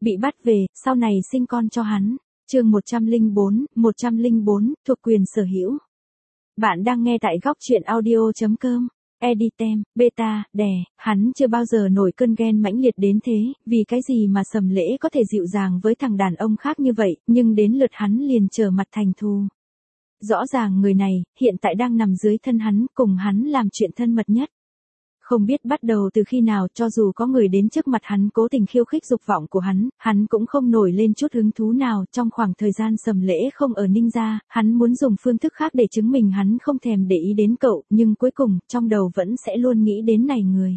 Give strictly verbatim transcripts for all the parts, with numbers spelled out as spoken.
Bị bắt về, sau này sinh con cho hắn. Chương một trăm lẻ bốn, một trăm lẻ bốn, thuộc quyền sở hữu. Bạn đang nghe tại góc truyện audio chấm com. Editem, beta, đè, hắn chưa bao giờ nổi cơn ghen mãnh liệt đến thế, vì cái gì mà Sầm Lễ có thể dịu dàng với thằng đàn ông khác như vậy, nhưng đến lượt hắn liền trở mặt thành thù. Rõ ràng người này, hiện tại đang nằm dưới thân hắn, cùng hắn làm chuyện thân mật nhất. Không biết bắt đầu từ khi nào, cho dù có người đến trước mặt hắn cố tình khiêu khích dục vọng của hắn, hắn cũng không nổi lên chút hứng thú nào. Trong khoảng thời gian Sầm Lễ không ở Ninh gia, hắn muốn dùng phương thức khác để chứng minh hắn không thèm để ý đến cậu, nhưng cuối cùng, trong đầu vẫn sẽ luôn nghĩ đến này người.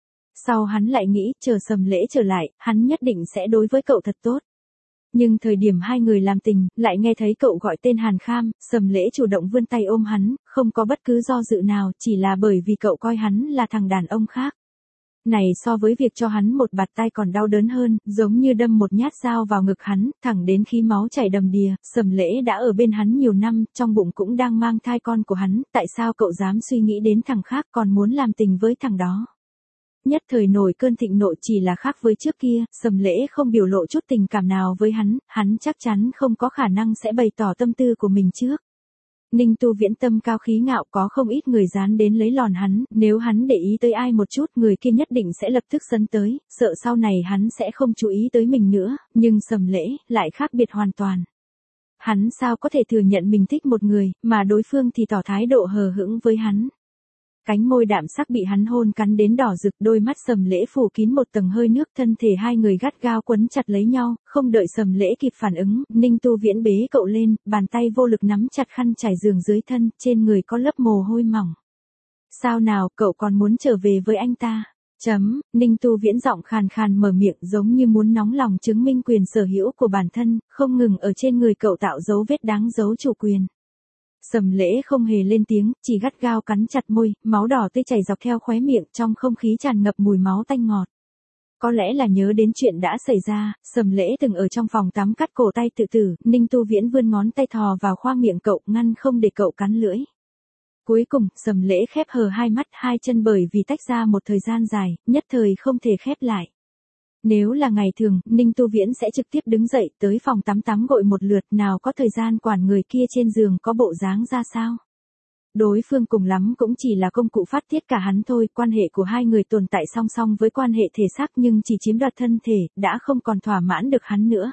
Sau hắn lại nghĩ, chờ Sầm Lễ trở lại, hắn nhất định sẽ đối với cậu thật tốt. Nhưng thời điểm hai người làm tình, lại nghe thấy cậu gọi tên Hàn Kham, Sầm Lễ chủ động vươn tay ôm hắn, không có bất cứ do dự nào, chỉ là bởi vì cậu coi hắn là thằng đàn ông khác. Này so với việc cho hắn một bạt tay còn đau đớn hơn, giống như đâm một nhát dao vào ngực hắn, thẳng đến khi máu chảy đầm đìa. Sầm Lễ đã ở bên hắn nhiều năm, trong bụng cũng đang mang thai con của hắn, tại sao cậu dám suy nghĩ đến thằng khác còn muốn làm tình với thằng đó? Nhất thời nổi cơn thịnh nộ, chỉ là khác với trước kia, Sầm Lễ không biểu lộ chút tình cảm nào với hắn, hắn chắc chắn không có khả năng sẽ bày tỏ tâm tư của mình trước. Ninh Tu Viễn tâm cao khí ngạo, có không ít người dán đến lấy lòn hắn, nếu hắn để ý tới ai một chút, người kia nhất định sẽ lập tức sấn tới, sợ sau này hắn sẽ không chú ý tới mình nữa, nhưng Sầm Lễ lại khác biệt hoàn toàn. Hắn sao có thể thừa nhận mình thích một người, mà đối phương thì tỏ thái độ hờ hững với hắn. Cánh môi đạm sắc bị hắn hôn cắn đến đỏ rực, đôi mắt Sầm Lễ phủ kín một tầng hơi nước, thân thể hai người gắt gao quấn chặt lấy nhau, không đợi Sầm Lễ kịp phản ứng, Ninh Tu Viễn bế cậu lên, bàn tay vô lực nắm chặt khăn trải giường dưới thân, trên người có lớp mồ hôi mỏng. Sao nào, cậu còn muốn trở về với anh ta? Chấm, Ninh Tu Viễn giọng khàn khàn mở miệng, giống như muốn nóng lòng chứng minh quyền sở hữu của bản thân, không ngừng ở trên người cậu tạo dấu vết đáng dấu chủ quyền. Sầm Lễ không hề lên tiếng, chỉ gắt gao cắn chặt môi, máu đỏ tươi chảy dọc theo khóe miệng, trong không khí tràn ngập mùi máu tanh ngọt. Có lẽ là nhớ đến chuyện đã xảy ra, Sầm Lễ từng ở trong phòng tắm cắt cổ tay tự tử, Ninh Tu Viễn vươn ngón tay thò vào khoang miệng cậu, ngăn không để cậu cắn lưỡi. Cuối cùng, Sầm Lễ khép hờ hai mắt, hai chân bởi vì tách ra một thời gian dài, nhất thời không thể khép lại. Nếu là ngày thường, Ninh Tu Viễn sẽ trực tiếp đứng dậy tới phòng tắm tắm gội một lượt, nào có thời gian quản người kia trên giường có bộ dáng ra sao. Đối phương cùng lắm cũng chỉ là công cụ phát tiết cả hắn thôi, quan hệ của hai người tồn tại song song với quan hệ thể xác nhưng chỉ chiếm đoạt thân thể, đã không còn thỏa mãn được hắn nữa.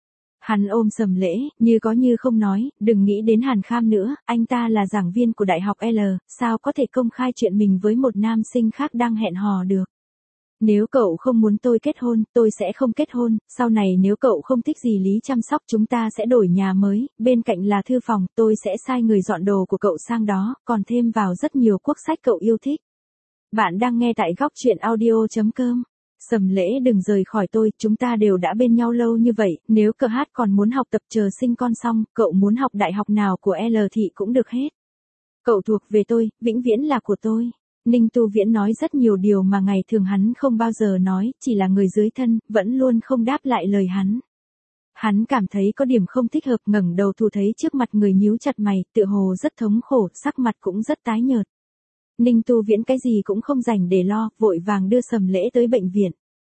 Hắn ôm Sầm Lễ, như có như không nói, đừng nghĩ đến Hàn Kham nữa, anh ta là giảng viên của Đại học L, sao có thể công khai chuyện mình với một nam sinh khác đang hẹn hò được. Nếu cậu không muốn tôi kết hôn, tôi sẽ không kết hôn, sau này nếu cậu không thích gì Lý chăm sóc chúng ta sẽ đổi nhà mới, bên cạnh là thư phòng, tôi sẽ sai người dọn đồ của cậu sang đó, còn thêm vào rất nhiều quốc sách cậu yêu thích. Bạn đang nghe tại góc truyện audio chấm com. Sầm Lễ đừng rời khỏi tôi, chúng ta đều đã bên nhau lâu như vậy, nếu cờ hát còn muốn học tập chờ sinh con xong, cậu muốn học đại học nào của L thì cũng được hết. Cậu thuộc về tôi, vĩnh viễn là của tôi. Ninh Tu Viễn nói rất nhiều điều mà ngày thường hắn không bao giờ nói, chỉ là người dưới thân, vẫn luôn không đáp lại lời hắn. Hắn cảm thấy có điểm không thích hợp, ngẩng đầu thu thấy trước mặt người nhíu chặt mày, tựa hồ rất thống khổ, sắc mặt cũng rất tái nhợt. Ninh Tu Viễn cái gì cũng không rảnh để lo, vội vàng đưa Sầm Lễ tới bệnh viện.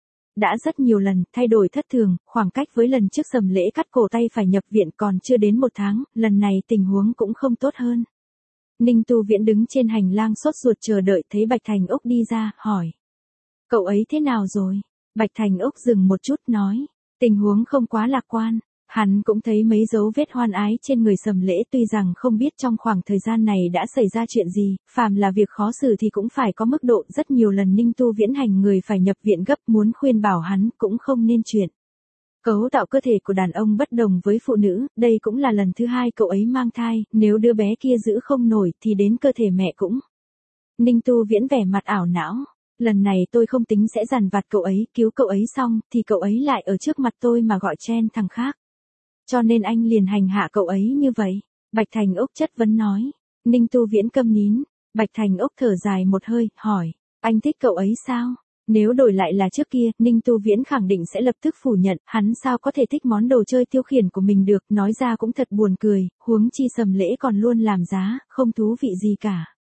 Đã rất nhiều lần, thay đổi thất thường, khoảng cách với lần trước Sầm Lễ cắt cổ tay phải nhập viện còn chưa đến một tháng, lần này tình huống cũng không tốt hơn. Ninh Tu Viễn đứng trên hành lang sốt ruột chờ đợi, thấy Bạch Thành Úc đi ra, hỏi. Cậu ấy thế nào rồi? Bạch Thành Úc dừng một chút nói. Tình huống không quá lạc quan. Hắn cũng thấy mấy dấu vết hoan ái trên người Sầm Lễ, tuy rằng không biết trong khoảng thời gian này đã xảy ra chuyện gì, phàm là việc khó xử thì cũng phải có mức độ, rất nhiều lần Ninh Tu Viễn hành người phải nhập viện gấp, muốn khuyên bảo hắn cũng không nên chuyện. Cấu tạo cơ thể của đàn ông bất đồng với phụ nữ, đây cũng là lần thứ hai cậu ấy mang thai, nếu đứa bé kia giữ không nổi thì đến cơ thể mẹ cũng. Ninh Tu Viễn vẻ mặt ảo não, lần này tôi không tính sẽ dằn vặt cậu ấy, cứu cậu ấy xong thì cậu ấy lại ở trước mặt tôi mà gọi chen thằng khác. Cho nên anh liền hành hạ cậu ấy như vậy. Bạch Thành Úc chất vấn nói. Ninh Tu Viễn câm nín. Bạch Thành Úc thở dài một hơi, hỏi, anh thích cậu ấy sao? Nếu đổi lại là trước kia, Ninh Tu Viễn khẳng định sẽ lập tức phủ nhận, hắn sao có thể thích món đồ chơi tiêu khiển của mình được, nói ra cũng thật buồn cười, huống chi Sầm Lễ còn luôn làm giá, không thú vị gì cả.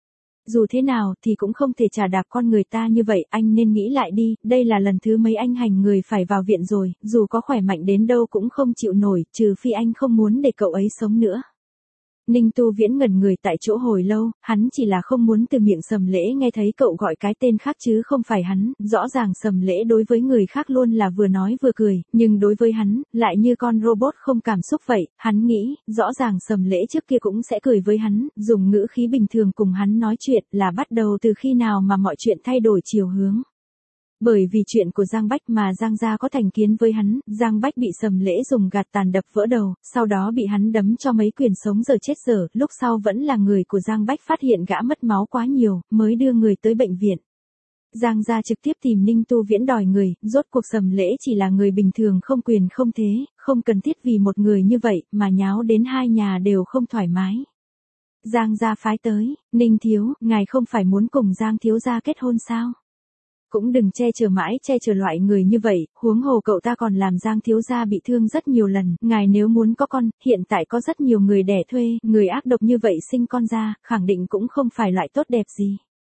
Dù thế nào thì cũng không thể trả đạp con người ta như vậy, anh nên nghĩ lại đi, đây là lần thứ mấy anh hành người phải vào viện rồi, dù có khỏe mạnh đến đâu cũng không chịu nổi, trừ phi anh không muốn để cậu ấy sống nữa. Ninh Tu Viễn ngẩn người tại chỗ hồi lâu, hắn chỉ là không muốn từ miệng Sầm Lễ nghe thấy cậu gọi cái tên khác chứ không phải hắn, rõ ràng Sầm Lễ đối với người khác luôn là vừa nói vừa cười, nhưng đối với hắn, lại như con robot không cảm xúc vậy, hắn nghĩ, rõ ràng Sầm Lễ trước kia cũng sẽ cười với hắn, dùng ngữ khí bình thường cùng hắn nói chuyện là bắt đầu từ khi nào mà mọi chuyện thay đổi chiều hướng. Bởi vì chuyện của Giang Bách mà Giang gia có thành kiến với hắn, Giang Bách bị Sầm Lễ dùng gạt tàn đập vỡ đầu, sau đó bị hắn đấm cho mấy quyền sống giờ chết giờ, lúc sau vẫn là người của Giang Bách phát hiện gã mất máu quá nhiều, mới đưa người tới bệnh viện. Giang gia trực tiếp tìm Ninh Tu Viễn đòi người, rốt cuộc Sầm Lễ chỉ là người bình thường không quyền không thế, không cần thiết vì một người như vậy mà nháo đến hai nhà đều không thoải mái. Giang gia phái tới, Ninh thiếu, ngài không phải muốn cùng Giang thiếu gia kết hôn sao? Cũng đừng che chở mãi che chở loại người như vậy, huống hồ cậu ta còn làm Giang thiếu gia bị thương rất nhiều lần, ngài nếu muốn có con, hiện tại có rất nhiều người đẻ thuê, người ác độc như vậy sinh con ra, khẳng định cũng không phải loại tốt đẹp gì.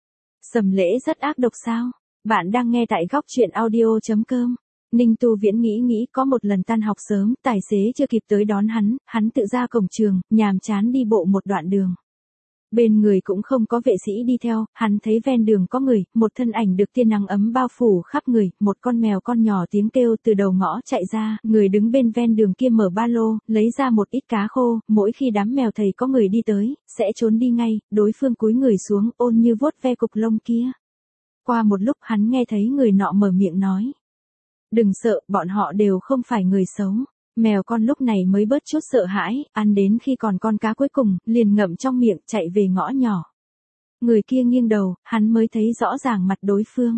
Sầm Lễ rất ác độc sao? Bạn đang nghe tại góc truyện audio chấm com. Ninh Tu Viễn nghĩ nghĩ có một lần tan học sớm, tài xế chưa kịp tới đón hắn, hắn tự ra cổng trường, nhàm chán đi bộ một đoạn đường. Bên người cũng không có vệ sĩ đi theo, hắn thấy ven đường có người, một thân ảnh được tia nắng ấm bao phủ khắp người, một con mèo con nhỏ tiếng kêu từ đầu ngõ chạy ra, người đứng bên ven đường kia mở ba lô, lấy ra một ít cá khô, mỗi khi đám mèo thấy có người đi tới, sẽ trốn đi ngay, đối phương cúi người xuống ôn như vuốt ve cục lông kia. Qua một lúc hắn nghe thấy người nọ mở miệng nói. Đừng sợ, bọn họ đều không phải người xấu. Mèo con lúc này mới bớt chút sợ hãi, ăn đến khi còn con cá cuối cùng, liền ngậm trong miệng chạy về ngõ nhỏ. Người kia nghiêng đầu, hắn mới thấy rõ ràng mặt đối phương.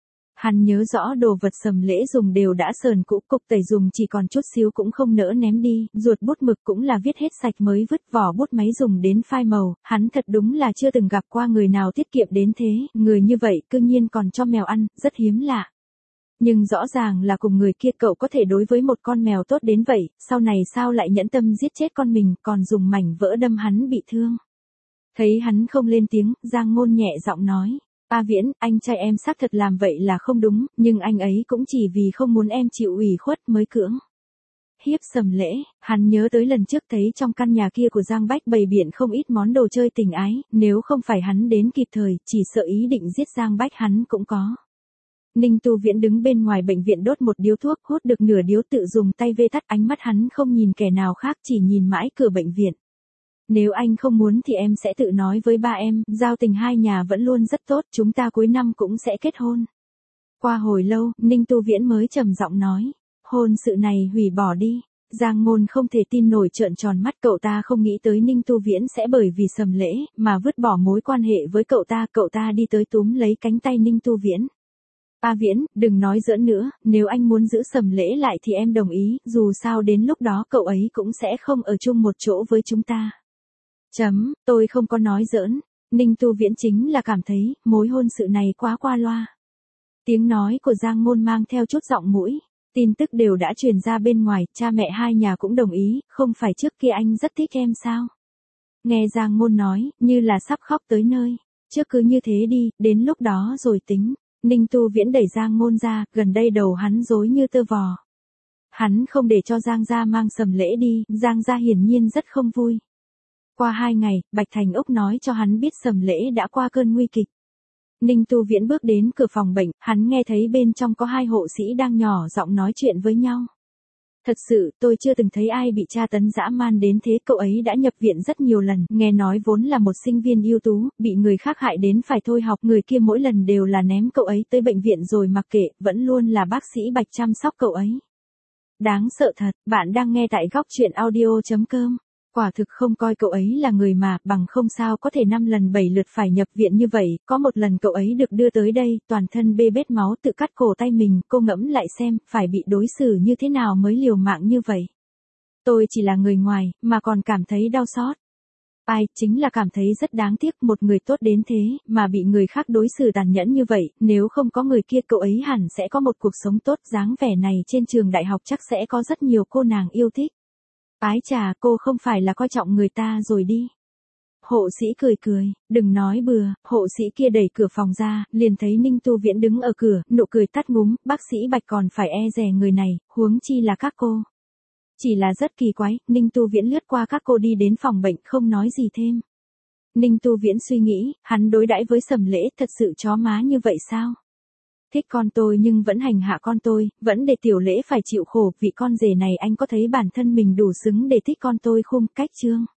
Hắn nhớ rõ đồ vật Sầm Lễ dùng đều đã sờn cũ, cục tẩy dùng chỉ còn chút xíu cũng không nỡ ném đi, ruột bút mực cũng là viết hết sạch mới vứt, vỏ bút máy dùng đến phai màu, hắn thật đúng là chưa từng gặp qua người nào tiết kiệm đến thế, người như vậy cư nhiên còn cho mèo ăn, rất hiếm lạ. Nhưng rõ ràng là cùng người kia cậu có thể đối với một con mèo tốt đến vậy, sau này sao lại nhẫn tâm giết chết con mình, còn dùng mảnh vỡ đâm hắn bị thương. Thấy hắn không lên tiếng, Giang Ngôn nhẹ giọng nói, A Viễn, anh trai em xác thật làm vậy là không đúng, nhưng anh ấy cũng chỉ vì không muốn em chịu ủy khuất mới cưỡng hiếp Sầm Lễ. Hắn nhớ tới lần trước thấy trong căn nhà kia của Giang Bách bày biện không ít món đồ chơi tình ái, nếu không phải hắn đến kịp thời, chỉ sợ ý định giết Giang Bách hắn cũng có. Ninh Tu Viễn đứng bên ngoài bệnh viện đốt một điếu thuốc, hút được nửa điếu tự dùng tay vê tắt, ánh mắt hắn không nhìn kẻ nào khác, chỉ nhìn mãi cửa bệnh viện. Nếu anh không muốn thì em sẽ tự nói với ba em, giao tình hai nhà vẫn luôn rất tốt, chúng ta cuối năm cũng sẽ kết hôn. Qua hồi lâu, Ninh Tu Viễn mới trầm giọng nói, hôn sự này hủy bỏ đi. Giang Ngôn không thể tin nổi trợn tròn mắt, cậu ta không nghĩ tới Ninh Tu Viễn sẽ bởi vì Sầm Lễ mà vứt bỏ mối quan hệ với cậu ta, cậu ta đi tới túm lấy cánh tay Ninh Tu Viễn. A Viễn, đừng nói giỡn nữa, nếu anh muốn giữ Sầm Lễ lại thì em đồng ý, dù sao đến lúc đó cậu ấy cũng sẽ không ở chung một chỗ với chúng ta. Chấm, tôi không có nói giỡn. Ninh Tu Viễn chính là cảm thấy, mối hôn sự này quá qua loa. Tiếng nói của Giang Ngôn mang theo chút giọng mũi. Tin tức đều đã truyền ra bên ngoài, cha mẹ hai nhà cũng đồng ý, không phải trước kia anh rất thích em sao? Nghe Giang Ngôn nói, như là sắp khóc tới nơi. Trước cứ như thế đi, đến lúc đó rồi tính. Ninh Tu Viễn đẩy Giang Ngôn ra, gần đây đầu hắn rối như tơ vò. Hắn không để cho Giang gia mang Sầm Lễ đi, Giang gia hiển nhiên rất không vui. Qua hai ngày, Bạch Thành Úc nói cho hắn biết Sầm Lễ đã qua cơn nguy kịch. Ninh Tu Viễn bước đến cửa phòng bệnh, hắn nghe thấy bên trong có hai hộ sĩ đang nhỏ giọng nói chuyện với nhau. Thật sự, tôi chưa từng thấy ai bị tra tấn dã man đến thế, cậu ấy đã nhập viện rất nhiều lần, nghe nói vốn là một sinh viên ưu tú, bị người khác hại đến phải thôi học, người kia mỗi lần đều là ném cậu ấy tới bệnh viện rồi mặc kệ, vẫn luôn là bác sĩ Bạch chăm sóc cậu ấy. Đáng sợ thật, bạn đang nghe tại góc truyện audio chấm com. Quả thực không coi cậu ấy là người mà, bằng không sao có thể năm lần bảy lượt phải nhập viện như vậy, có một lần cậu ấy được đưa tới đây, toàn thân bê bết máu tự cắt cổ tay mình, cô ngẫm lại xem, phải bị đối xử như thế nào mới liều mạng như vậy. Tôi chỉ là người ngoài, mà còn cảm thấy đau xót. Ai, chính là cảm thấy rất đáng tiếc, một người tốt đến thế, mà bị người khác đối xử tàn nhẫn như vậy, nếu không có người kia cậu ấy hẳn sẽ có một cuộc sống tốt, dáng vẻ này trên trường đại học chắc sẽ có rất nhiều cô nàng yêu thích. Ái chà, cô không phải là coi trọng người ta rồi đi. Hộ sĩ cười cười, đừng nói bừa, hộ sĩ kia đẩy cửa phòng ra, liền thấy Ninh Tu Viễn đứng ở cửa, nụ cười tắt ngúm, bác sĩ Bạch còn phải e dè người này, huống chi là các cô. Chỉ là rất kỳ quái, Ninh Tu Viễn lướt qua các cô đi đến phòng bệnh không nói gì thêm. Ninh Tu Viễn suy nghĩ, hắn đối đãi với Sầm Lễ thật sự chó má như vậy sao? Thích con tôi nhưng vẫn hành hạ con tôi, vẫn để Tiểu Lễ phải chịu khổ, vì con rể này anh có thấy bản thân mình đủ xứng để thích con tôi không? Cách chương